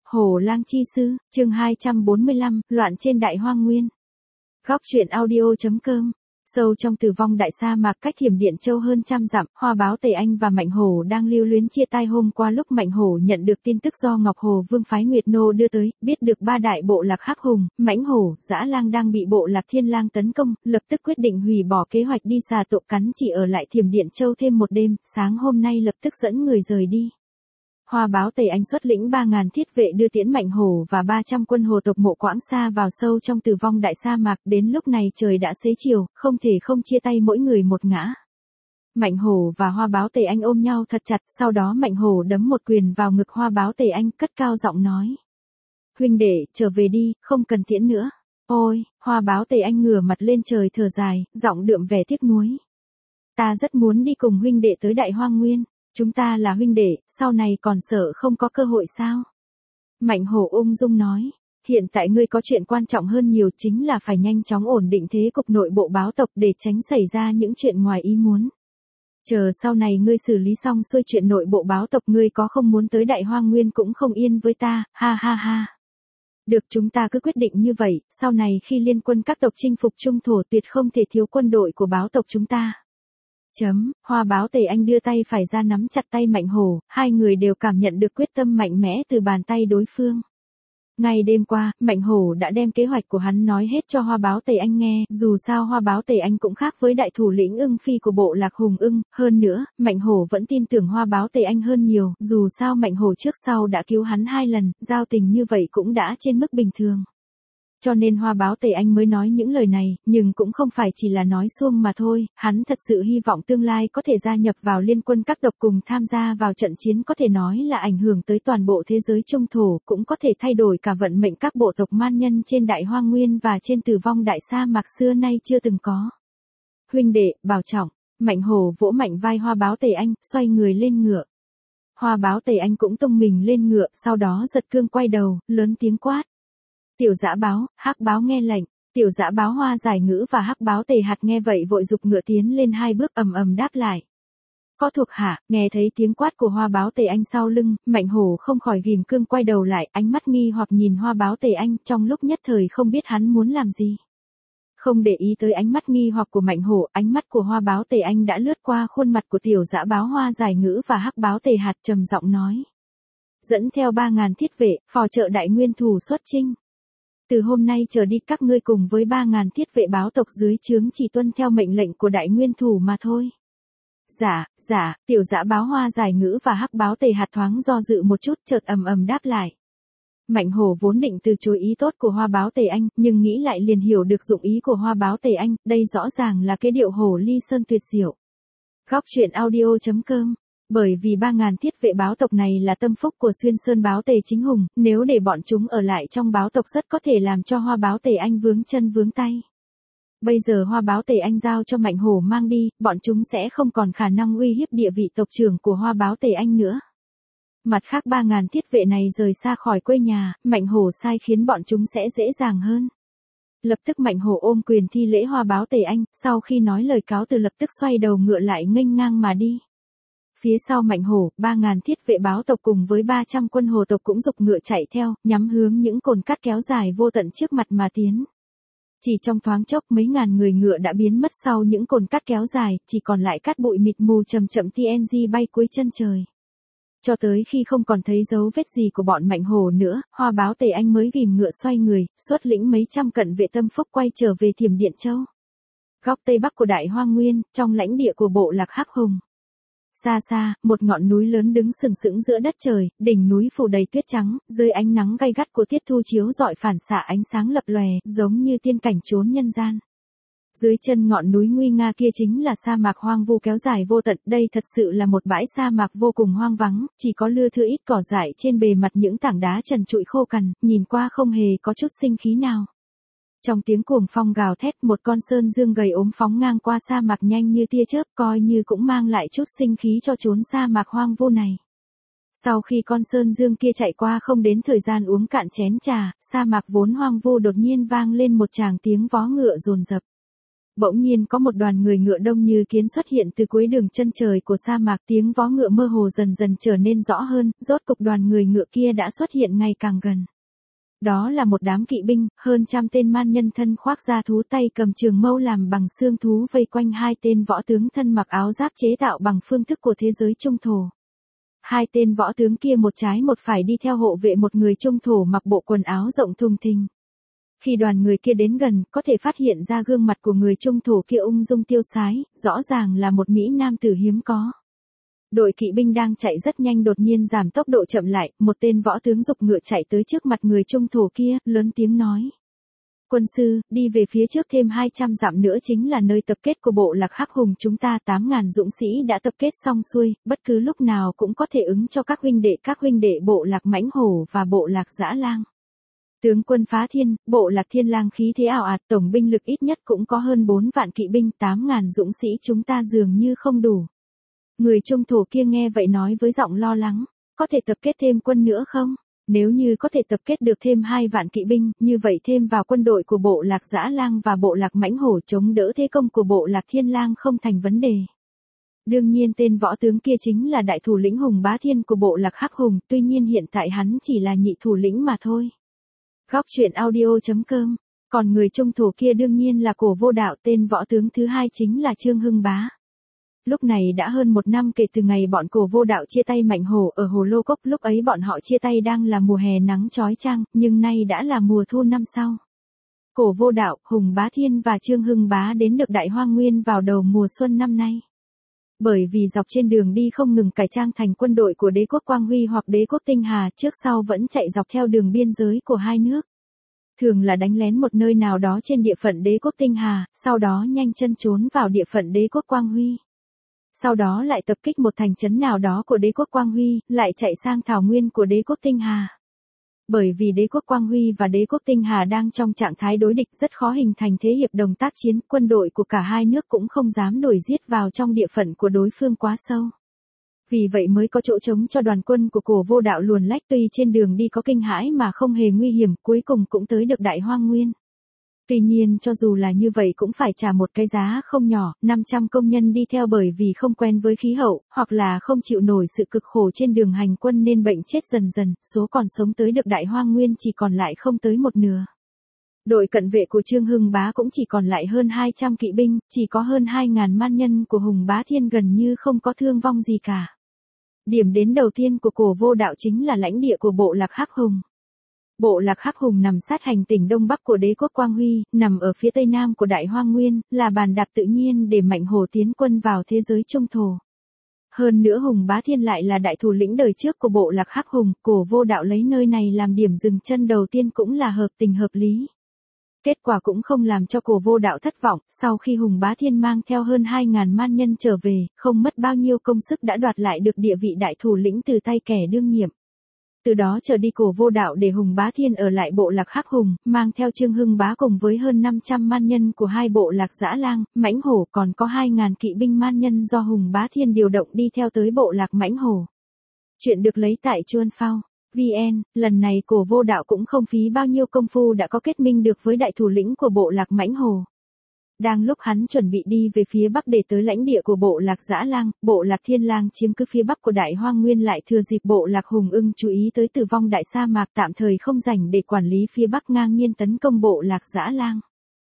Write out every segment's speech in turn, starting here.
Hổ Lang Chi Sư, chương 245, loạn trên đại hoang nguyên. Góc truyện audio.com. Sâu trong tử vong đại sa mạc cách Thiểm Điện Châu hơn trăm dặm, Hoa Báo Tề Anh và Mạnh Hổ đang lưu luyến chia tay hôm qua lúc Mạnh Hổ nhận được tin tức do Ngọc Hồ Vương phái Nguyệt Nô đưa tới, biết được ba đại bộ lạc Hắc Hùng, Mãnh Hổ, Dã Lang đang bị bộ lạc Thiên Lang tấn công, lập tức quyết định hủy bỏ kế hoạch đi xà tộc cắn chỉ ở lại Thiểm Điện Châu thêm một đêm, sáng hôm nay lập tức dẫn người rời đi. Hoa Báo Tề Anh xuất lĩnh 3.000 thiết vệ đưa tiễn Mạnh Hổ và 300 quân hồ tộc Mộ Quãng Sa vào sâu trong tử vong đại sa mạc, đến lúc này trời đã xế chiều, không thể không chia tay mỗi người một ngã. Mạnh Hổ và Hoa Báo Tề Anh ôm nhau thật chặt, sau đó Mạnh Hổ đấm một quyền vào ngực Hoa Báo Tề Anh, cất cao giọng nói: "Huynh đệ, trở về đi, không cần tiễn nữa." Ôi, Hoa Báo Tề Anh ngửa mặt lên trời thở dài, giọng đượm vẻ tiếc nuối: "Ta rất muốn đi cùng huynh đệ tới đại hoang nguyên. Chúng ta là huynh đệ, sau này còn sợ không có cơ hội sao?" Mạnh Hổ ung dung nói: "Hiện tại ngươi có chuyện quan trọng hơn nhiều, chính là phải nhanh chóng ổn định thế cục nội bộ báo tộc để tránh xảy ra những chuyện ngoài ý muốn. Chờ sau này ngươi xử lý xong xuôi chuyện nội bộ báo tộc, ngươi có không muốn tới đại hoang nguyên cũng không yên với ta, ha ha ha." "Được, chúng ta cứ quyết định như vậy, sau này khi liên quân các tộc chinh phục trung thổ tuyệt không thể thiếu quân đội của báo tộc chúng ta." Hoa Báo Tề Anh đưa tay phải ra nắm chặt tay Mạnh Hổ, hai người đều cảm nhận được quyết tâm mạnh mẽ từ bàn tay đối phương. Ngay đêm qua, Mạnh Hổ đã đem kế hoạch của hắn nói hết cho Hoa Báo Tề Anh nghe, dù sao Hoa Báo Tề Anh cũng khác với đại thủ lĩnh Ưng Phi của bộ lạc Hùng Ưng, hơn nữa, Mạnh Hổ vẫn tin tưởng Hoa Báo Tề Anh hơn nhiều, dù sao Mạnh Hổ trước sau đã cứu hắn 2 lần, giao tình như vậy cũng đã trên mức bình thường. Cho nên Hoa Báo Tề Anh mới nói những lời này, nhưng cũng không phải chỉ là nói suông mà thôi, hắn thật sự hy vọng tương lai có thể gia nhập vào liên quân các tộc cùng tham gia vào trận chiến, có thể nói là ảnh hưởng tới toàn bộ thế giới trung thổ, cũng có thể thay đổi cả vận mệnh các bộ tộc man nhân trên đại hoang nguyên và trên tử vong đại sa mạc xưa nay chưa từng có. "Huynh đệ, bảo trọng." Mạnh Hổ vỗ mạnh vai Hoa Báo Tề Anh, xoay người lên ngựa. Hoa Báo Tề Anh cũng tung mình lên ngựa, sau đó giật cương quay đầu, lớn tiếng quát: "Tiểu Dã Báo, Hắc Báo nghe lệnh." Tiểu Dã Báo Hoa Giải Ngữ và Hắc Báo Tề Hạt nghe vậy vội giục ngựa tiến lên 2 bước, ầm ầm đáp lại. "Có thuộc hạ." Nghe thấy tiếng quát của Hoa Báo Tề Anh sau lưng, Mạnh Hổ không khỏi ghim cương quay đầu lại, ánh mắt nghi hoặc nhìn Hoa Báo Tề Anh, trong lúc nhất thời không biết hắn muốn làm gì. Không để ý tới ánh mắt nghi hoặc của Mạnh Hổ, ánh mắt của Hoa Báo Tề Anh đã lướt qua khuôn mặt của Tiểu Dã Báo Hoa Giải Ngữ và Hắc Báo Tề Hạt, trầm giọng nói: "Dẫn theo 3.000 thiết vệ, phò trợ đại nguyên thủ xuất chinh. Từ hôm nay trở đi các ngươi cùng với 3.000 thiết vệ báo tộc dưới trướng chỉ tuân theo mệnh lệnh của đại nguyên thủ mà thôi." Dạ. Tiểu Dã Báo Hoa Giải Ngữ và Hắc Báo Tề Hạt thoáng do dự một chút, chợt ầm ầm đáp lại. Mạnh Hổ vốn định từ chối ý tốt của Hoa Báo Tề Anh, nhưng nghĩ lại liền hiểu được dụng ý của Hoa Báo Tề Anh, đây rõ ràng là cái điệu hổ ly sơn tuyệt diệu. Góc truyện audio.com. Bởi vì 3.000 thiết vệ báo tộc này là tâm phúc của Xuyên Sơn Báo Tề Chính Hùng, nếu để bọn chúng ở lại trong báo tộc rất có thể làm cho Hoa Báo Tề Anh vướng chân vướng tay. Bây giờ Hoa Báo Tề Anh giao cho Mạnh Hổ mang đi, bọn chúng sẽ không còn khả năng uy hiếp địa vị tộc trưởng của Hoa Báo Tề Anh nữa. Mặt khác 3.000 thiết vệ này rời xa khỏi quê nhà, Mạnh Hổ sai khiến bọn chúng sẽ dễ dàng hơn. Lập tức Mạnh Hổ ôm quyền thi lễ Hoa Báo Tề Anh, sau khi nói lời cáo từ lập tức xoay đầu ngựa lại nghênh ngang mà đi. Phía sau Mạnh Hổ, 3.000 thiết vệ báo tộc cùng với 300 quân hồ tộc cũng giục ngựa chạy theo, nhắm hướng những cồn cát kéo dài vô tận trước mặt mà tiến. Chỉ trong thoáng chốc mấy ngàn người ngựa đã biến mất sau những cồn cát kéo dài, chỉ còn lại cát bụi mịt mù chậm chậm TNG bay cuối chân trời. Cho tới khi không còn thấy dấu vết gì của bọn Mạnh Hổ nữa, Hoa Báo Tề Anh mới ghim ngựa xoay người, xuất lĩnh mấy trăm cận vệ tâm phúc quay trở về Thiểm Điện Châu. Góc tây bắc của đại hoang nguyên, trong lãnh địa của bộ lạc Hắc Hùng. Xa xa, một ngọn núi lớn đứng sừng sững giữa đất trời, đỉnh núi phủ đầy tuyết trắng, dưới ánh nắng gay gắt của tiết thu chiếu rọi phản xạ ánh sáng lập lòe, giống như tiên cảnh chốn nhân gian. Dưới chân ngọn núi nguy nga kia chính là sa mạc hoang vu kéo dài vô tận, đây thật sự là một bãi sa mạc vô cùng hoang vắng, chỉ có lưa thưa ít cỏ dại trên bề mặt những tảng đá trần trụi khô cằn, nhìn qua không hề có chút sinh khí nào. Trong tiếng cuồng phong gào thét, một con sơn dương gầy ốm phóng ngang qua sa mạc nhanh như tia chớp, coi như cũng mang lại chút sinh khí cho chốn sa mạc hoang vu này. Sau khi con sơn dương kia chạy qua không đến thời gian uống cạn chén trà, sa mạc vốn hoang vu đột nhiên vang lên một tràng tiếng vó ngựa dồn dập. Bỗng nhiên có một đoàn người ngựa đông như kiến xuất hiện từ cuối đường chân trời của sa mạc, tiếng vó ngựa mơ hồ dần dần trở nên rõ hơn, rốt cục đoàn người ngựa kia đã xuất hiện ngày càng gần. Đó là một đám kỵ binh, hơn trăm tên man nhân thân khoác da thú, tay cầm trường mâu làm bằng xương thú, vây quanh hai tên võ tướng thân mặc áo giáp chế tạo bằng phương thức của thế giới trung thổ. Hai tên võ tướng kia một trái một phải đi theo hộ vệ một người trung thổ mặc bộ quần áo rộng thùng thình. Khi đoàn người kia đến gần, có thể phát hiện ra gương mặt của người trung thổ kia ung dung tiêu sái, rõ ràng là một mỹ nam tử hiếm có. Đội kỵ binh đang chạy rất nhanh đột nhiên giảm tốc độ chậm lại, một tên võ tướng giục ngựa chạy tới trước mặt người trung thổ kia, lớn tiếng nói. Quân sư, đi về phía trước thêm 200 dặm nữa chính là nơi tập kết của bộ lạc Hắc Hùng chúng ta, 8.000 dũng sĩ đã tập kết xong xuôi, bất cứ lúc nào cũng có thể ứng cho các huynh đệ bộ lạc Mãnh Hổ và bộ lạc Dã Lang. Tướng quân Phá Thiên, bộ lạc Thiên Lang khí thế ảo ạt, tổng binh lực ít nhất cũng có hơn 4 vạn kỵ binh, 8.000 dũng sĩ chúng ta dường như không đủ. Người trung thổ kia nghe vậy nói với giọng lo lắng, có thể tập kết thêm quân nữa không? Nếu như có thể tập kết được thêm 2 vạn kỵ binh, như vậy thêm vào quân đội của bộ lạc Dã Lang và bộ lạc Mãnh Hổ chống đỡ thế công của bộ lạc Thiên Lang không thành vấn đề. Đương nhiên tên võ tướng kia chính là đại thủ lĩnh Hùng Bá Thiên của bộ lạc Hắc Hùng, tuy nhiên hiện tại hắn chỉ là nhị thủ lĩnh mà thôi. Góc truyện audio.com. Còn người trung thổ kia đương nhiên là Cổ Vô Đạo, tên võ tướng thứ hai chính là Trương Hưng Bá. Lúc này đã hơn 1 năm kể từ ngày bọn Cổ Vô Đạo chia tay Mạnh Hổ ở Hồ Lô Cốc, lúc ấy bọn họ chia tay đang là mùa hè nắng chói chang, nhưng nay đã là mùa thu năm sau. Cổ Vô Đạo, Hùng Bá Thiên và Trương Hưng Bá đến được Đại Hoang Nguyên vào đầu mùa xuân năm nay. Bởi vì dọc trên đường đi không ngừng cải trang thành quân đội của đế quốc Quang Huy hoặc đế quốc Tinh Hà, trước sau vẫn chạy dọc theo đường biên giới của hai nước. Thường là đánh lén một nơi nào đó trên địa phận đế quốc Tinh Hà, sau đó nhanh chân trốn vào địa phận đế quốc Quang Huy. Sau đó lại tập kích một thành trấn nào đó của đế quốc Quang Huy, lại chạy sang thảo nguyên của đế quốc Tinh Hà. Bởi vì đế quốc Quang Huy và đế quốc Tinh Hà đang trong trạng thái đối địch, rất khó hình thành thế hiệp đồng tác chiến, quân đội của cả hai nước cũng không dám đuổi giết vào trong địa phận của đối phương quá sâu. Vì vậy mới có chỗ trống cho đoàn quân của Cổ Vô Đạo luồn lách, tuy trên đường đi có kinh hãi mà không hề nguy hiểm, cuối cùng cũng tới được Đại Hoang Nguyên. Tuy nhiên cho dù là như vậy cũng phải trả một cái giá không nhỏ, 500 công nhân đi theo bởi vì không quen với khí hậu, hoặc là không chịu nổi sự cực khổ trên đường hành quân nên bệnh chết dần dần, số còn sống tới được Đại Hoang Nguyên chỉ còn lại không tới một nửa. Đội cận vệ của Trương Hưng Bá cũng chỉ còn lại hơn 200 kỵ binh, chỉ có hơn 2.000 man nhân của Hùng Bá Thiên gần như không có thương vong gì cả. Điểm đến đầu tiên của Cổ Vô Đạo chính là lãnh địa của bộ lạc Hắc Hùng. Bộ lạc Hắc Hùng nằm sát hành tỉnh Đông Bắc của đế quốc Quang Huy, nằm ở phía tây nam của Đại Hoang Nguyên, là bàn đạp tự nhiên để Mạnh Hổ tiến quân vào thế giới trung thổ. Hơn nữa Hùng Bá Thiên lại là đại thủ lĩnh đời trước của bộ lạc Hắc Hùng, Cổ Vô Đạo lấy nơi này làm điểm dừng chân đầu tiên cũng là hợp tình hợp lý. Kết quả cũng không làm cho Cổ Vô Đạo thất vọng, sau khi Hùng Bá Thiên mang theo hơn 2.000 man nhân trở về, không mất bao nhiêu công sức đã đoạt lại được địa vị đại thủ lĩnh từ tay kẻ đương nhiệm. Từ đó trở đi Cổ Vô Đạo để Hùng Bá Thiên ở lại bộ lạc Hắc Hùng, mang theo Trương Hưng Bá cùng với hơn 500 man nhân của hai bộ lạc Dã Lang, Mãnh Hổ, còn có 2.000 kỵ binh man nhân do Hùng Bá Thiên điều động đi theo tới bộ lạc Mãnh Hổ. Chuyện được lấy tại Chuan Phao VN, lần này Cổ Vô Đạo cũng không phí bao nhiêu công phu đã có kết minh được với đại thủ lĩnh của bộ lạc Mãnh Hổ. Đang lúc hắn chuẩn bị đi về phía bắc để tới lãnh địa của bộ lạc Dã Lang, bộ lạc Thiên Lang chiếm cứ phía bắc của Đại Hoang Nguyên lại thừa dịp bộ lạc Hùng Ưng chú ý tới Tử Vong đại sa mạc, tạm thời không rảnh để quản lý phía bắc, ngang nhiên tấn công bộ lạc Dã Lang.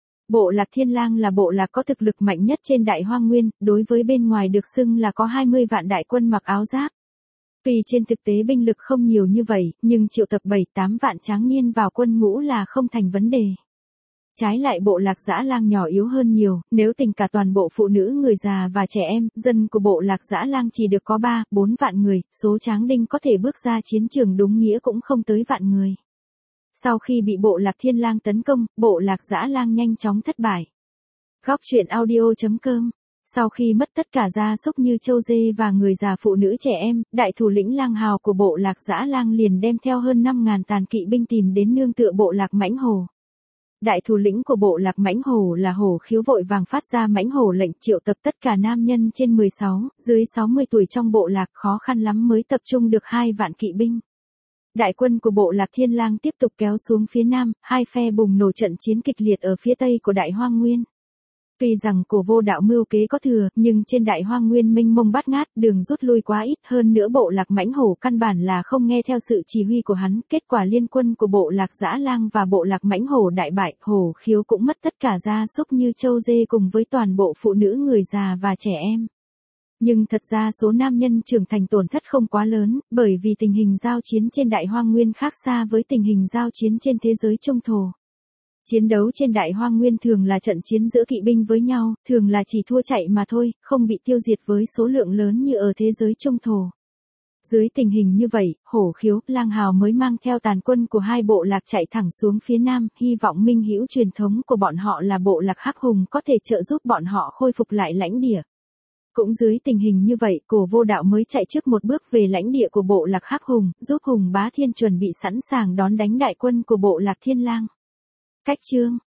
Bộ lạc Thiên Lang là bộ lạc có thực lực mạnh nhất trên Đại Hoang Nguyên, đối với bên ngoài được xưng là có 20 vạn đại quân mặc áo giáp. Tuy trên thực tế binh lực không nhiều như vậy, nhưng triệu tập 7-8 vạn tráng niên vào quân ngũ là không thành vấn đề. Trái lại bộ lạc Dã Lang nhỏ yếu hơn nhiều, nếu tính cả toàn bộ phụ nữ, người già và trẻ em, dân của bộ lạc Dã Lang chỉ được có 3-4 vạn người, số tráng đinh có thể bước ra chiến trường đúng nghĩa cũng không tới vạn người. Sau khi bị bộ lạc Thiên Lang tấn công, bộ lạc Dã Lang nhanh chóng thất bại. Góc truyện audio.com. Sau khi mất tất cả gia súc như trâu dê và người già, phụ nữ, trẻ em, đại thủ lĩnh Lang Hào của bộ lạc Dã Lang liền đem theo hơn 5.000 tàn kỵ binh tìm đến nương tựa bộ lạc Mãnh Hổ. Đại thủ lĩnh của bộ lạc Mãnh Hổ là Hổ Khiếu vội vàng phát ra Mãnh Hổ lệnh triệu tập tất cả nam nhân trên 16, dưới 60 tuổi trong bộ lạc, khó khăn lắm mới tập trung được 2 vạn kỵ binh. Đại quân của bộ lạc Thiên Lang tiếp tục kéo xuống phía nam, hai phe bùng nổ trận chiến kịch liệt ở phía tây của Đại Hoang Nguyên. Tuy rằng Cổ Vô Đạo mưu kế có thừa, nhưng trên Đại Hoang Nguyên mênh mông bát ngát, đường rút lui quá ít, hơn nữa bộ lạc Mãnh Hổ căn bản là không nghe theo sự chỉ huy của hắn, kết quả liên quân của bộ lạc Dã Lang và bộ lạc Mãnh Hổ đại bại, Hổ Khiếu cũng mất tất cả gia súc như trâu dê cùng với toàn bộ phụ nữ, người già và trẻ em. Nhưng thật ra số nam nhân trưởng thành tổn thất không quá lớn, bởi vì tình hình giao chiến trên Đại Hoang Nguyên khác xa với tình hình giao chiến trên thế giới Trung Thổ. Chiến đấu trên Đại Hoang Nguyên thường là trận chiến giữa kỵ binh với nhau, thường là chỉ thua chạy mà thôi, không bị tiêu diệt với số lượng lớn như ở thế giới Trung Thổ. Dưới tình hình như vậy, Hổ Khiếu, Lang Hào mới mang theo tàn quân của hai bộ lạc chạy thẳng xuống phía nam, hy vọng minh hữu truyền thống của bọn họ là bộ lạc Hắc Hùng có thể trợ giúp bọn họ khôi phục lại lãnh địa. Cũng dưới tình hình như vậy, Cổ Vô Đạo mới chạy trước một bước về lãnh địa của bộ lạc Hắc Hùng, giúp Hùng Bá Thiên chuẩn bị sẵn sàng đón đánh đại quân của bộ lạc Thiên Lang. Cách chương